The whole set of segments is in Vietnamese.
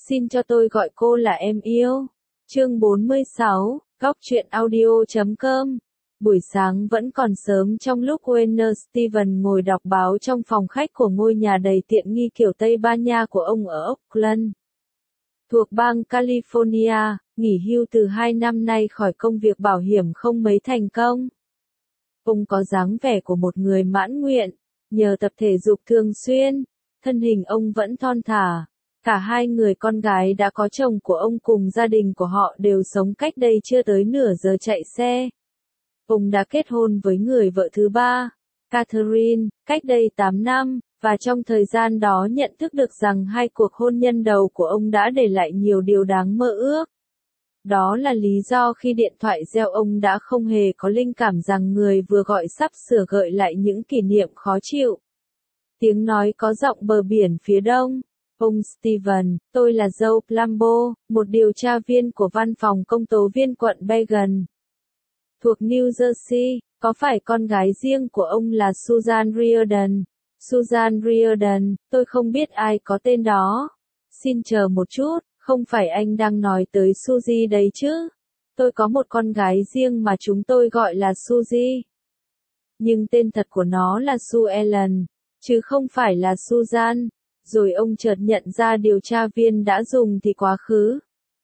Xin cho tôi gọi cô là em yêu. Chương 46, Góc truyện audio.com. Buổi sáng vẫn còn sớm trong lúc Warner Steven ngồi đọc báo trong phòng khách của ngôi nhà đầy tiện nghi kiểu Tây Ban Nha của ông ở Oakland, thuộc bang California, nghỉ hưu từ 2 năm nay khỏi công việc bảo hiểm không mấy thành công. Ông có dáng vẻ của một người mãn nguyện, nhờ tập thể dục thường xuyên, thân hình ông vẫn thon thả. Cả hai người con gái đã có chồng của ông cùng gia đình của họ đều sống cách đây chưa tới nửa giờ chạy xe. Ông đã kết hôn với người vợ thứ ba, Catherine, cách đây 8 năm, và trong thời gian đó nhận thức được rằng hai cuộc hôn nhân đầu của ông đã để lại nhiều điều đáng mơ ước. Đó là lý do khi điện thoại reo ông đã không hề có linh cảm rằng người vừa gọi sắp sửa gợi lại những kỷ niệm khó chịu. Tiếng nói có giọng bờ biển phía đông. Ông Steven, tôi là Joe Palumbo, một điều tra viên của văn phòng công tố viên quận Bergen, thuộc New Jersey. Có phải con gái riêng của ông là Susan Riordan? Susan Riordan, tôi không biết ai có tên đó. Xin chờ một chút, không phải anh đang nói tới Suzy đấy chứ? Tôi có một con gái riêng mà chúng tôi gọi là Suzy. Nhưng tên thật của nó là Sue Ellen, chứ không phải là Susan. Rồi ông chợt nhận ra điều tra viên đã dùng thì quá khứ.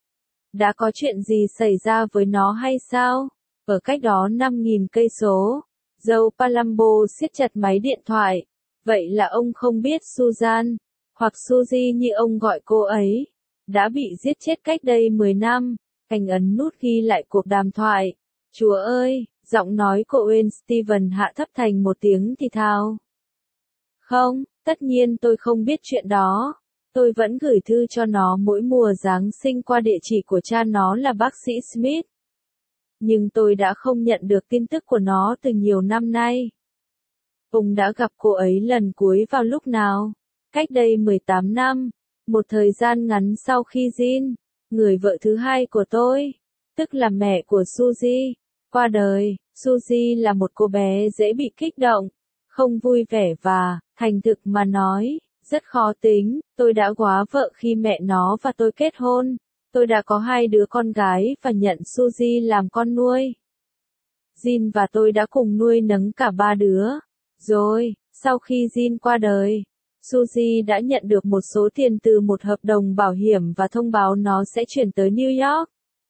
Đã có chuyện gì xảy ra với nó hay sao? Ở cách đó 5.000 cây số, Joe Palumbo siết chặt máy điện thoại. Vậy là ông không biết Susan, hoặc Suzy như ông gọi cô ấy, đã bị giết chết cách đây 10 năm. Anh ấn nút ghi lại cuộc đàm thoại. Chúa ơi, giọng nói của Wayne Steven hạ thấp thành một tiếng thì thào. Không, tất nhiên tôi không biết chuyện đó. Tôi vẫn gửi thư cho nó mỗi mùa Giáng sinh qua địa chỉ của cha nó là bác sĩ Smith. Nhưng tôi đã không nhận được tin tức của nó từ nhiều năm nay. Ông đã gặp cô ấy lần cuối vào lúc nào? Cách đây 18 năm, một thời gian ngắn sau khi Jean, người vợ thứ hai của tôi, tức là mẹ của Suzy, qua đời. Suzy là một cô bé dễ bị kích động, không vui vẻ và, thành thực mà nói, rất khó tính. Tôi đã góa vợ khi mẹ nó và tôi kết hôn. Tôi đã có 2 đứa con gái và nhận Suzy làm con nuôi. Jean và tôi đã cùng nuôi nấng cả 3 đứa. Rồi, sau khi Jean qua đời, Suzy đã nhận được một số tiền từ một hợp đồng bảo hiểm và thông báo nó sẽ chuyển tới New York.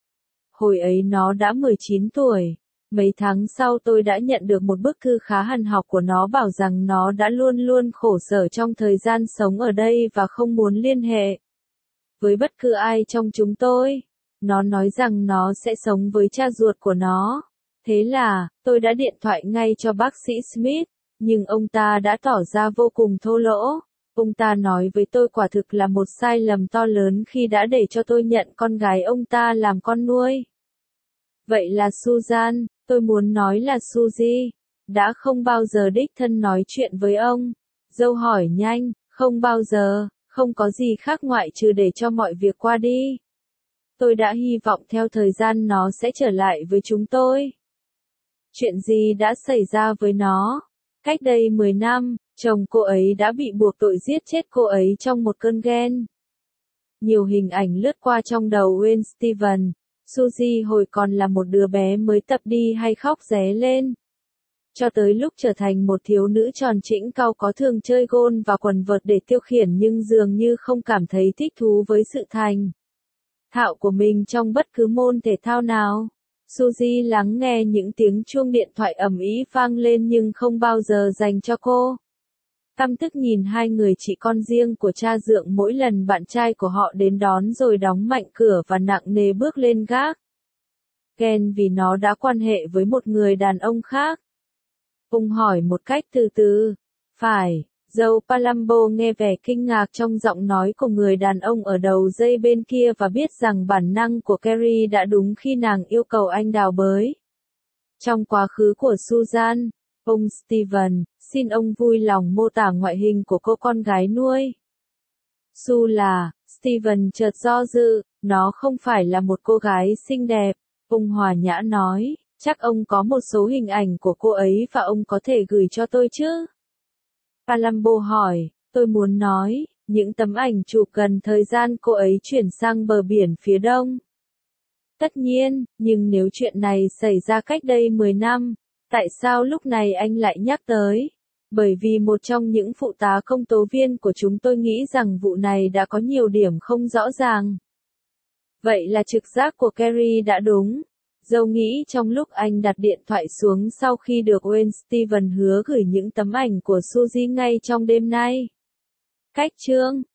Hồi ấy nó đã 19 tuổi. Mấy tháng sau tôi đã nhận được một bức thư khá hằn học của nó bảo rằng nó đã luôn luôn khổ sở trong thời gian sống ở đây và không muốn liên hệ với bất cứ ai trong chúng tôi. Nó nói rằng nó sẽ sống với cha ruột của nó. Thế là, tôi đã điện thoại ngay cho bác sĩ Smith, nhưng ông ta đã tỏ ra vô cùng thô lỗ. Ông ta nói với tôi quả thực là một sai lầm to lớn khi đã để cho tôi nhận con gái ông ta làm con nuôi. Vậy là Susan, tôi muốn nói là Suzy, đã không bao giờ đích thân nói chuyện với ông. Dâu hỏi nhanh, không bao giờ, không có gì khác ngoại trừ để cho mọi việc qua đi. Tôi đã hy vọng theo thời gian nó sẽ trở lại với chúng tôi. Chuyện gì đã xảy ra với nó? Cách đây 10 năm, chồng cô ấy đã bị buộc tội giết chết cô ấy trong một cơn ghen. Nhiều hình ảnh lướt qua trong đầu Wayne Steven. Suzy hồi còn là một đứa bé mới tập đi hay khóc ré lên, cho tới lúc trở thành một thiếu nữ tròn trĩnh cau có thường chơi gôn và quần vợt để tiêu khiển nhưng dường như không cảm thấy thích thú với sự thành thạo của mình trong bất cứ môn thể thao nào. Suzy lắng nghe những tiếng chuông điện thoại ầm ĩ vang lên nhưng không bao giờ dành cho cô. Căm tức nhìn hai người chị con riêng của cha dượng mỗi lần bạn trai của họ đến đón rồi đóng mạnh cửa và nặng nề bước lên gác. Ghen vì nó đã quan hệ với một người đàn ông khác. Ông hỏi một cách từ từ. Phải, Joe Palumbo nghe vẻ kinh ngạc trong giọng nói của người đàn ông ở đầu dây bên kia và biết rằng bản năng của Carrie đã đúng khi nàng yêu cầu anh đào bới. Trong quá khứ của Susan, ông Steven, xin ông vui lòng mô tả ngoại hình của cô con gái nuôi. Su là, Steven chợt do dự, nó không phải là một cô gái xinh đẹp. Ông hòa nhã nói, chắc ông có một số hình ảnh của cô ấy và ông có thể gửi cho tôi chứ? Palumbo hỏi, tôi muốn nói, Những tấm ảnh chụp gần thời gian cô ấy chuyển sang bờ biển phía đông. Tất nhiên, nhưng nếu chuyện này xảy ra cách đây 10 năm, tại sao lúc này anh lại nhắc tới? Bởi vì một trong những phụ tá công tố viên của chúng tôi nghĩ rằng vụ này đã có nhiều điểm không rõ ràng. Vậy là trực giác của Kerry đã đúng. Joe nghĩ trong lúc anh đặt điện thoại xuống sau khi được Wayne Steven hứa gửi những tấm ảnh của Suzy ngay trong đêm nay. Cách chương